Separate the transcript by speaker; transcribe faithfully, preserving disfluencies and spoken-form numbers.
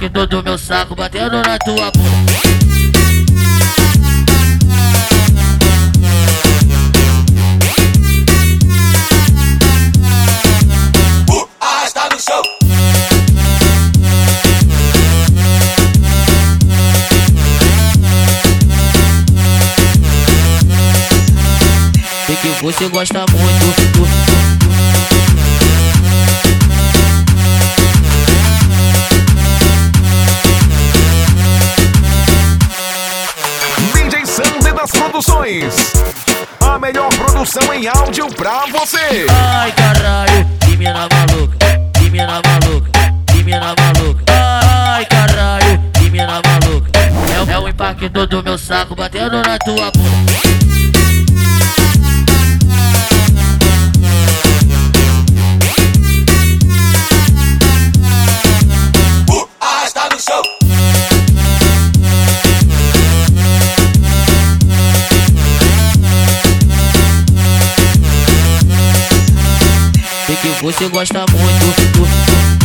Speaker 1: impacto do meu saco batendo na tua bunda. Sei que você gosta muito.
Speaker 2: D J Sander das Produções, a melhor produção em áudio pra você.
Speaker 1: Ai caralho, que mina maluca, que mina maluca, que mina maluca. Ai caralho, que mina maluca. É, é o impacto do meu saco batendo na tua bunda. Sei que você gosta muito.